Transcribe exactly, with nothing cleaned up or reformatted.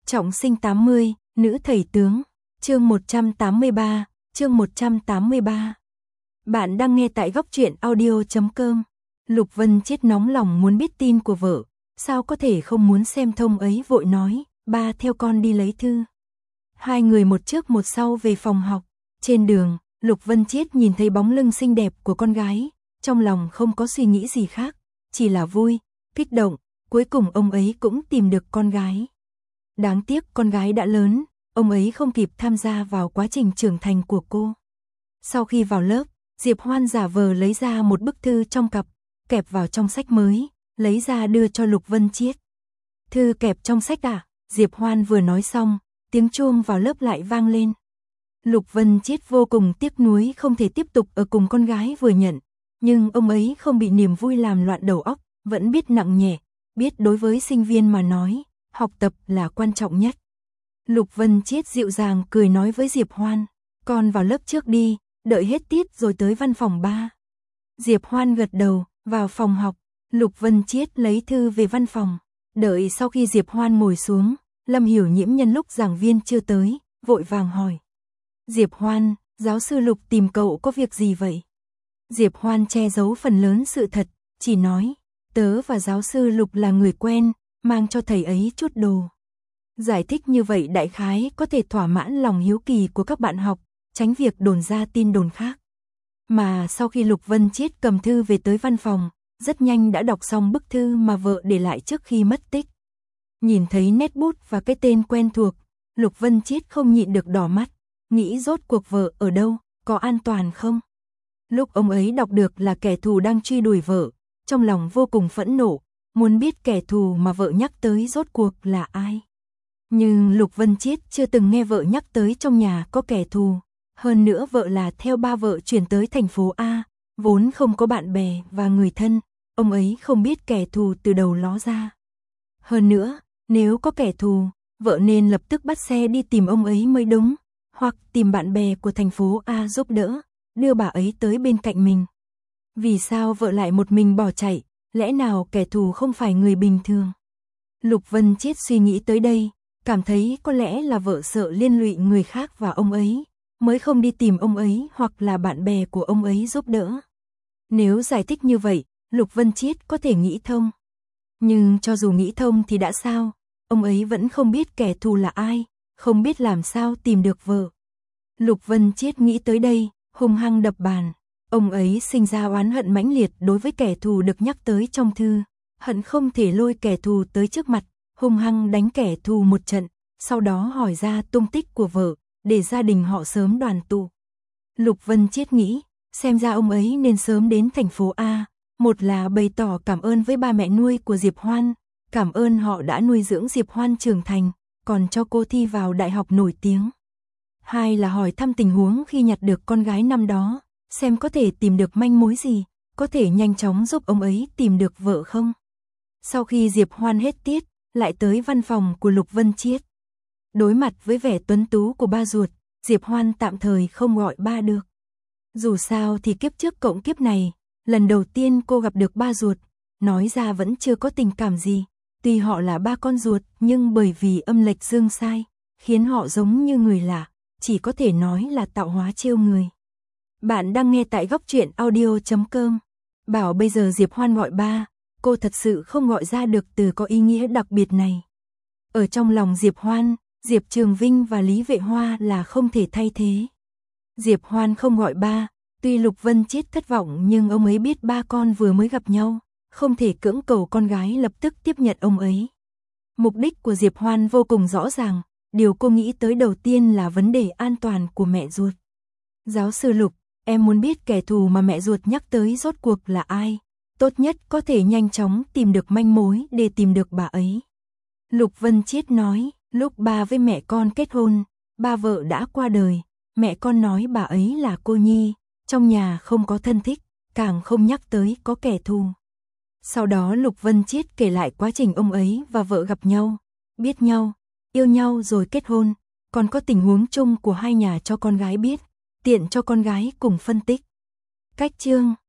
Trọng sinh tám mươi, nữ thầy tướng, chương một trăm tám mươi ba, chương một trăm tám mươi ba. Bạn đang nghe tại góc truyện audio chấm com. Lục Vân Chiết nóng lòng muốn biết tin của vợ, sao có thể không muốn xem thông ấy, vội nói, ba theo con đi lấy thư. Hai người một trước một sau về phòng học. Trên đường, Lục Vân Chiết nhìn thấy bóng lưng xinh đẹp của con gái, trong lòng không có suy nghĩ gì khác, chỉ là vui, kích động, cuối cùng ông ấy cũng tìm được con gái. Đáng tiếc con gái đã lớn, ông ấy không kịp tham gia vào quá trình trưởng thành của cô. Sau khi vào lớp, Diệp Hoan giả vờ lấy ra một bức thư trong cặp, kẹp vào trong sách mới, lấy ra đưa cho Lục Vân Chiết. Thư kẹp trong sách à? Diệp Hoan vừa nói xong, tiếng chuông vào lớp lại vang lên. Lục Vân Chiết vô cùng tiếc nuối không thể tiếp tục ở cùng con gái vừa nhận, nhưng ông ấy không bị niềm vui làm loạn đầu óc, vẫn biết nặng nhẹ, biết đối với sinh viên mà nói, học tập là quan trọng nhất. Lục Vân Chiết dịu dàng cười nói với Diệp Hoan, con vào lớp trước đi, đợi hết tiết rồi tới văn phòng ba. Diệp Hoan gật đầu, vào phòng học, Lục Vân Chiết lấy thư về văn phòng. Đợi sau khi Diệp Hoan ngồi xuống, Lâm Hiểu Nhiễm nhân lúc giảng viên chưa tới, vội vàng hỏi. Diệp Hoan, giáo sư Lục tìm cậu có việc gì vậy? Diệp Hoan che giấu phần lớn sự thật, chỉ nói, tớ và giáo sư Lục là người quen, mang cho thầy ấy chút đồ. Giải thích như vậy đại khái có thể thỏa mãn lòng hiếu kỳ của các bạn học, tránh việc đồn ra tin đồn khác. Mà sau khi Lục Vân Chiết cầm thư về tới văn phòng, rất nhanh đã đọc xong bức thư mà vợ để lại trước khi mất tích. Nhìn thấy nét bút và cái tên quen thuộc, Lục Vân Chiết không nhịn được đỏ mắt, nghĩ rốt cuộc vợ ở đâu, có an toàn không? Lúc ông ấy đọc được là kẻ thù đang truy đuổi vợ, trong lòng vô cùng phẫn nộ, muốn biết kẻ thù mà vợ nhắc tới rốt cuộc là ai. Nhưng Lục Vân Chiết chưa từng nghe vợ nhắc tới trong nhà có kẻ thù, hơn nữa vợ là theo ba vợ chuyển tới thành phố A, vốn không có bạn bè và người thân, ông ấy không biết kẻ thù từ đầu ló ra. Hơn nữa, nếu có kẻ thù, vợ nên lập tức bắt xe đi tìm ông ấy mới đúng, hoặc tìm bạn bè của thành phố A giúp đỡ, đưa bà ấy tới bên cạnh mình. Vì sao vợ lại một mình bỏ chạy, lẽ nào kẻ thù không phải người bình thường? Lục Vân Chiết suy nghĩ tới đây, cảm thấy có lẽ là vợ sợ liên lụy người khác và ông ấy, mới không đi tìm ông ấy hoặc là bạn bè của ông ấy giúp đỡ. Nếu giải thích như vậy, Lục Vân Chiết có thể nghĩ thông. Nhưng cho dù nghĩ thông thì đã sao, ông ấy vẫn không biết kẻ thù là ai, không biết làm sao tìm được vợ. Lục Vân Chiết nghĩ tới đây, hung hăng đập bàn. Ông ấy sinh ra oán hận mãnh liệt đối với kẻ thù được nhắc tới trong thư, hận không thể lôi kẻ thù tới trước mặt, hung hăng đánh kẻ thù một trận, sau đó hỏi ra tung tích của vợ, để gia đình họ sớm đoàn tụ. Lục Vân Chiết nghĩ, xem ra ông ấy nên sớm đến thành phố A, một là bày tỏ cảm ơn với ba mẹ nuôi của Diệp Hoan, cảm ơn họ đã nuôi dưỡng Diệp Hoan trưởng thành, còn cho cô thi vào đại học nổi tiếng. Hai là hỏi thăm tình huống khi nhặt được con gái năm đó, xem có thể tìm được manh mối gì, có thể nhanh chóng giúp ông ấy tìm được vợ không. Sau khi Diệp Hoan hết tiết, lại tới văn phòng của Lục Vân Chiết. Đối mặt với vẻ tuấn tú của ba ruột, Diệp Hoan tạm thời không gọi ba được. Dù sao thì kiếp trước cộng kiếp này, lần đầu tiên cô gặp được ba ruột, nói ra vẫn chưa có tình cảm gì. Tuy họ là ba con ruột, nhưng bởi vì âm lệch dương sai, khiến họ giống như người lạ, chỉ có thể nói là tạo hóa trêu người. Bạn đang nghe tại góc truyện audio chấm com. Bảo bây giờ Diệp Hoan gọi ba, cô thật sự không gọi ra được từ có ý nghĩa đặc biệt này. Ở trong lòng Diệp Hoan, Diệp Trường Vinh và Lý Vệ Hoa là không thể thay thế. Diệp Hoan không gọi ba, tuy Lục Vân Chiết thất vọng nhưng ông ấy biết ba con vừa mới gặp nhau, không thể cưỡng cầu con gái lập tức tiếp nhận ông ấy. Mục đích của Diệp Hoan vô cùng rõ ràng, điều cô nghĩ tới đầu tiên là vấn đề an toàn của mẹ ruột. Giáo sư Lục, em muốn biết kẻ thù mà mẹ ruột nhắc tới rốt cuộc là ai, tốt nhất có thể nhanh chóng tìm được manh mối để tìm được bà ấy. Lục Vân Chiết nói, lúc ba với mẹ con kết hôn, ba vợ đã qua đời, mẹ con nói bà ấy là cô nhi, trong nhà không có thân thích, càng không nhắc tới có kẻ thù. Sau đó Lục Vân Chiết kể lại quá trình ông ấy và vợ gặp nhau, biết nhau, yêu nhau rồi kết hôn, còn có tình huống chung của hai nhà cho con gái biết, tiện cho con gái cùng phân tích. Cách chương